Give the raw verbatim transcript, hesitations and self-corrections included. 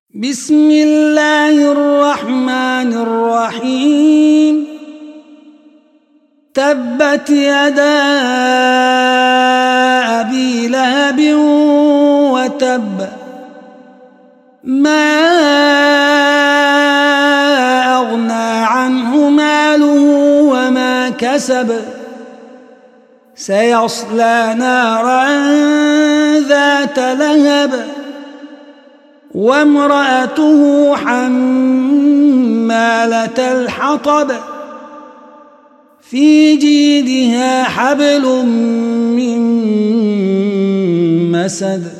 بسم الله الرحمن الرحيم. تبت يدا أبي لهب وتب، ما أغنى عنه ماله وما كسب، سيصلى نارا ذات لهب وامرأته حمالة الحطب في جيدها حبل من مسد.